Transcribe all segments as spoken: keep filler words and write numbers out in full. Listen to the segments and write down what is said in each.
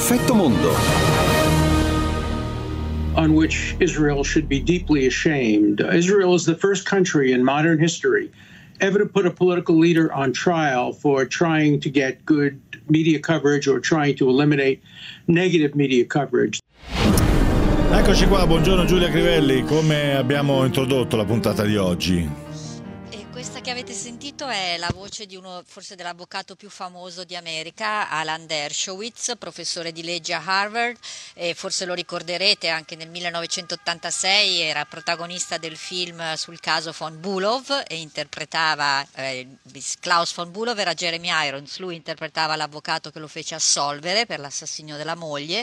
Perfetto mondo. On which Israel should be deeply ashamed. Israel is the first country in modern history ever to put a political leader on trial for trying to get good media coverage or trying to eliminate negative media coverage. Eccoci qua, buongiorno Giulia Crivelli, come abbiamo introdotto la puntata di oggi? Questa che avete sentito è la voce di uno, forse dell'avvocato più famoso di America, Alan Dershowitz, professore di legge a Harvard, e forse lo ricorderete, anche nel millenovecentottantasei era protagonista del film sul caso von Bulow e interpretava, eh, Klaus von Bulow era Jeremy Irons, lui interpretava l'avvocato che lo fece assolvere per l'assassinio della moglie.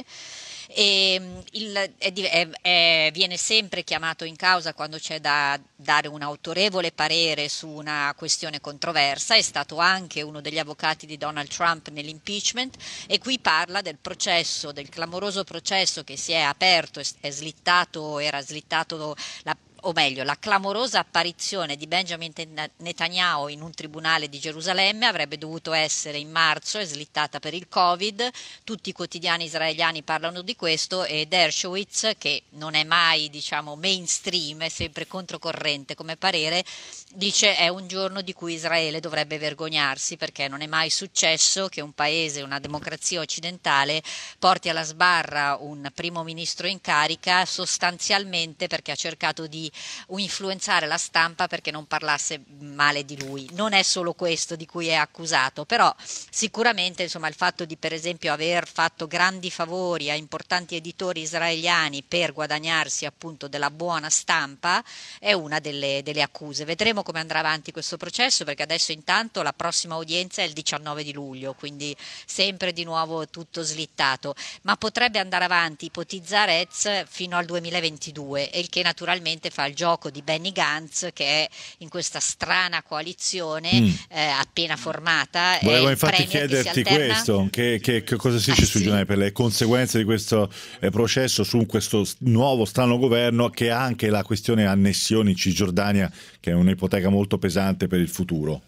E il, è, è, è, viene sempre chiamato in causa quando c'è da dare un autorevole parere su una questione controversa, è stato anche uno degli avvocati di Donald Trump nell'impeachment e qui parla del processo, del clamoroso processo che si è aperto, è slittato, era slittato la o meglio, la clamorosa apparizione di Benjamin Netanyahu in un tribunale di Gerusalemme avrebbe dovuto essere in marzo, è slittata per il Covid, tutti i quotidiani israeliani parlano di questo e Dershowitz, che non è mai, diciamo, mainstream, è sempre controcorrente come parere, dice è un giorno di cui Israele dovrebbe vergognarsi perché non è mai successo che un paese, una democrazia occidentale, porti alla sbarra un primo ministro in carica sostanzialmente perché ha cercato di influenzare la stampa perché non parlasse male di lui. Non è solo questo di cui è accusato, però sicuramente insomma il fatto di per esempio aver fatto grandi favori a importanti editori israeliani per guadagnarsi appunto della buona stampa è una delle, delle accuse. Vedremo come andrà avanti questo processo perché adesso intanto la prossima udienza è il diciannove di luglio, quindi sempre di nuovo tutto slittato, ma potrebbe andare avanti, ipotizza Retz, fino al duemilaventidue, e il che naturalmente fa il gioco di Benny Gantz che è in questa strana coalizione mm. eh, appena formata. Volevo infatti chiederti che questo, che, che, che cosa si dice ah, sui sì. giornali per le conseguenze di questo eh, processo su questo nuovo strano governo che ha anche la questione annessioni in Cisgiordania che è un'ipoteca molto pesante per il futuro.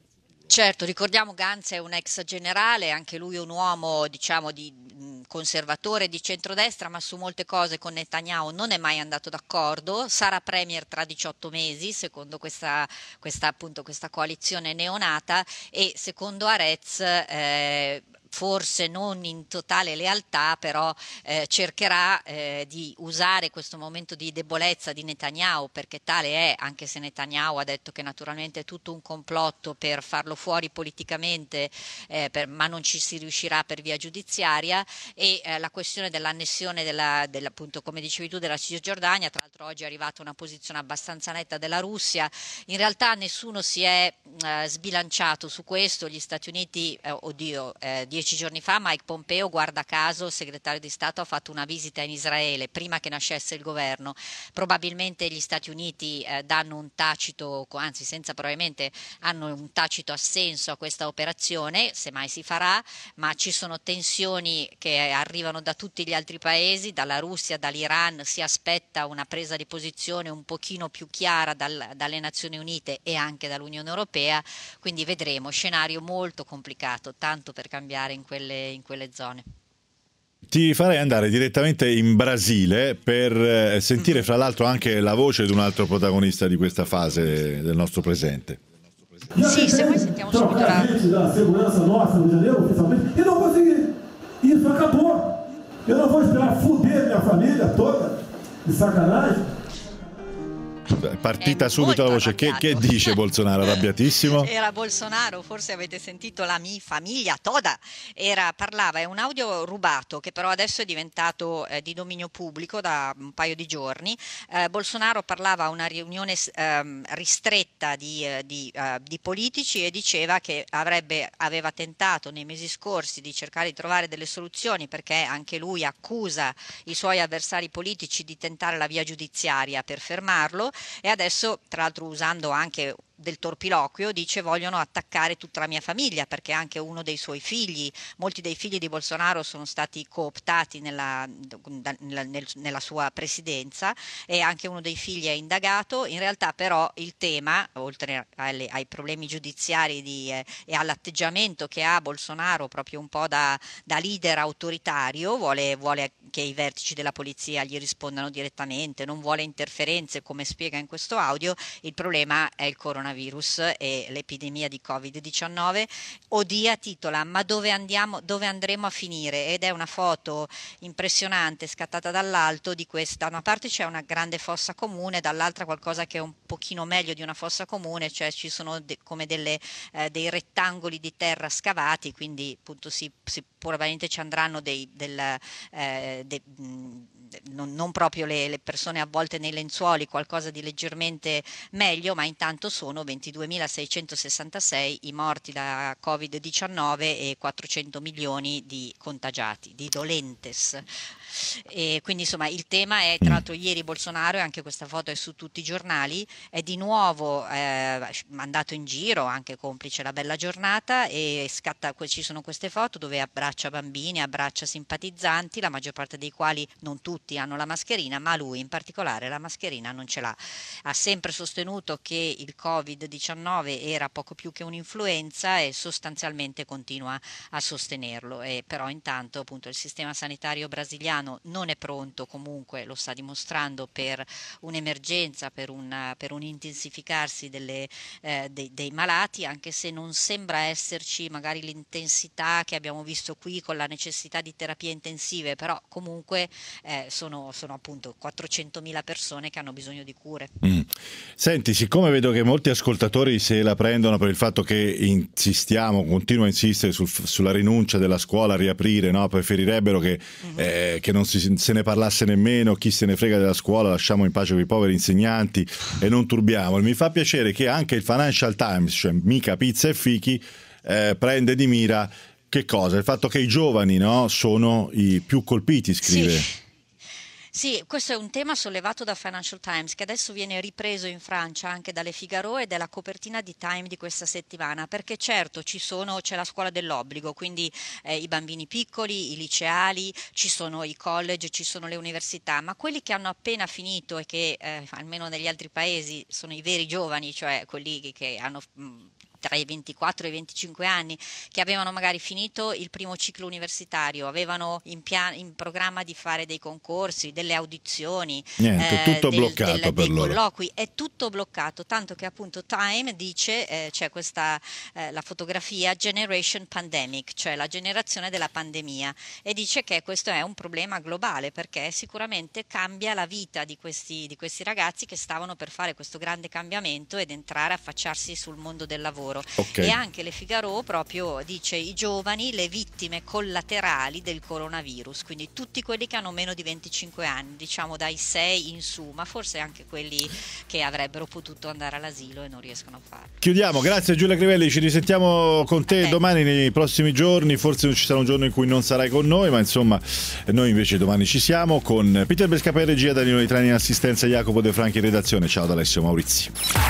Certo, ricordiamo Gantz è un ex generale, anche lui un uomo diciamo di conservatore di centrodestra, ma su molte cose con Netanyahu non è mai andato d'accordo. Sarà premier tra diciotto mesi, secondo questa, questa, appunto, questa coalizione neonata, e secondo Arez eh, forse non in totale lealtà, però eh, cercherà eh, di usare questo momento di debolezza di Netanyahu, perché tale è, anche se Netanyahu ha detto che naturalmente è tutto un complotto per farlo fuori politicamente, eh, per, ma non ci si riuscirà per via giudiziaria, e eh, la questione dell'annessione della, della, appunto come dicevi tu, della Cisgiordania, tra l'altro oggi è arrivata una posizione abbastanza netta della Russia. In realtà nessuno si è eh, sbilanciato su questo, gli Stati Uniti, eh, oddio, eh, Dieci giorni fa Mike Pompeo, guarda caso, segretario di Stato, ha fatto una visita in Israele prima che nascesse il governo. Probabilmente gli Stati Uniti eh, danno un tacito, anzi senza probabilmente, hanno un tacito assenso a questa operazione, se mai si farà, ma ci sono tensioni che arrivano da tutti gli altri paesi, dalla Russia, dall'Iran, si aspetta una presa di posizione un pochino più chiara dal, dalle Nazioni Unite e anche dall'Unione Europea, quindi vedremo, scenario molto complicato, tanto per cambiare in quelle, in quelle zone. Ti farei andare direttamente in Brasile per sentire mm-hmm. fra l'altro anche la voce di un altro protagonista di questa fase del nostro presente. Sì, se vuoi sentiamo subito la... da segurança nossa no janeiro, oficialmente, e não consegui. Isso acabou. Eu não vou esperar fuder minha família toda de sacanagem. Partita subito la voce. Che, che dice Bolsonaro? Arrabbiatissimo? Era Bolsonaro, forse avete sentito la mia famiglia toda. Era, parlava, è un audio rubato che però adesso è diventato eh, di dominio pubblico da un paio di giorni. Eh, Bolsonaro parlava a una riunione eh, ristretta di, eh, di, eh, di politici e diceva che avrebbe, aveva tentato nei mesi scorsi di cercare di trovare delle soluzioni, perché anche lui accusa i suoi avversari politici di tentare la via giudiziaria per fermarlo, e adesso tra l'altro usando anche del torpiloquio, dice vogliono attaccare tutta la mia famiglia, perché anche uno dei suoi figli, molti dei figli di Bolsonaro sono stati cooptati nella, nella, nella sua presidenza, e anche uno dei figli è indagato. In realtà però il tema, oltre alle, ai problemi giudiziari di, eh, e all'atteggiamento che ha Bolsonaro proprio un po' da, da leader autoritario, vuole, vuole che i vertici della polizia gli rispondano direttamente, non vuole interferenze come spiega in questo audio. Il problema è il coronavirus e l'epidemia di covid diciannove. Odia titola "Ma dove andiamo, dove andremo a finire?" ed è una foto impressionante scattata dall'alto di questa. Da una parte c'è una grande fossa comune, dall'altra qualcosa che è un pochino meglio di una fossa comune, cioè ci sono de- come delle, eh, dei rettangoli di terra scavati, quindi appunto si, si probabilmente ci andranno dei, del, eh, de, mh, Non, non proprio le, le persone avvolte nei lenzuoli, qualcosa di leggermente meglio, ma intanto sono ventiduemilaseicentosessantasei i morti da covid diciannove e quattrocento milioni di contagiati, di dolentes. E quindi insomma il tema è, tra l'altro ieri Bolsonaro, e anche questa foto è su tutti i giornali, è di nuovo eh, mandato in giro, anche complice la bella giornata, e scatta, ci sono queste foto dove abbraccia bambini, abbraccia simpatizzanti, la maggior parte dei quali, non tutti, hanno la mascherina, ma lui in particolare la mascherina non ce l'ha. Ha sempre sostenuto che il covid diciannove era poco più che un'influenza e sostanzialmente continua a sostenerlo, e però intanto appunto il sistema sanitario brasiliano non è pronto, comunque lo sta dimostrando, per un'emergenza, per un, per un intensificarsi delle, eh, dei, dei malati, anche se non sembra esserci magari l'intensità che abbiamo visto qui con la necessità di terapie intensive, però comunque eh, sono, sono appunto quattrocentomila persone che hanno bisogno di cure. Mm. Senti, siccome vedo che molti ascoltatori se la prendono per il fatto che insistiamo, continuo a insistere sul, sulla rinuncia della scuola a riaprire, no? Preferirebbero che, mm-hmm. eh, che non si, se ne parlasse nemmeno, chi se ne frega della scuola, lasciamo in pace quei poveri insegnanti e non turbiamo. Mi fa piacere che anche il Financial Times, cioè mica pizza e fichi, eh, prende di mira che cosa? Il fatto che i giovani, no, sono i più colpiti, scrive. Sì. Sì, questo è un tema sollevato da Financial Times, che adesso viene ripreso in Francia anche dalle Figaro, ed è la copertina di Time di questa settimana, perché certo ci sono, c'è la scuola dell'obbligo, quindi eh, i bambini piccoli, i liceali, ci sono i college, ci sono le università, ma quelli che hanno appena finito e che eh, almeno negli altri paesi sono i veri giovani, cioè quelli che, che hanno mh, tra i ventiquattro e i venticinque anni, che avevano magari finito il primo ciclo universitario, avevano in, pian- in programma di fare dei concorsi, delle audizioni, niente, eh, tutto del, bloccato del, per dei loro. colloqui, è tutto bloccato, tanto che appunto Time dice, eh, c'è questa eh, la fotografia Generation Pandemic, cioè la generazione della pandemia, e dice che questo è un problema globale, perché sicuramente cambia la vita di questi, di questi ragazzi che stavano per fare questo grande cambiamento ed entrare a affacciarsi sul mondo del lavoro. Okay. E anche le Figaro proprio dice i giovani, le vittime collaterali del coronavirus, quindi tutti quelli che hanno meno di venticinque anni, diciamo dai sei in su, ma forse anche quelli che avrebbero potuto andare all'asilo e non riescono a farlo. Chiudiamo, grazie Giulia Crivelli, ci risentiamo con te domani, nei prossimi giorni, forse non ci sarà un giorno in cui non sarai con noi, ma insomma noi invece domani ci siamo con Peter Bescapè in regia, Danilo Nitrani in assistenza, Jacopo De Franchi in redazione. Ciao da Alessio Maurizi.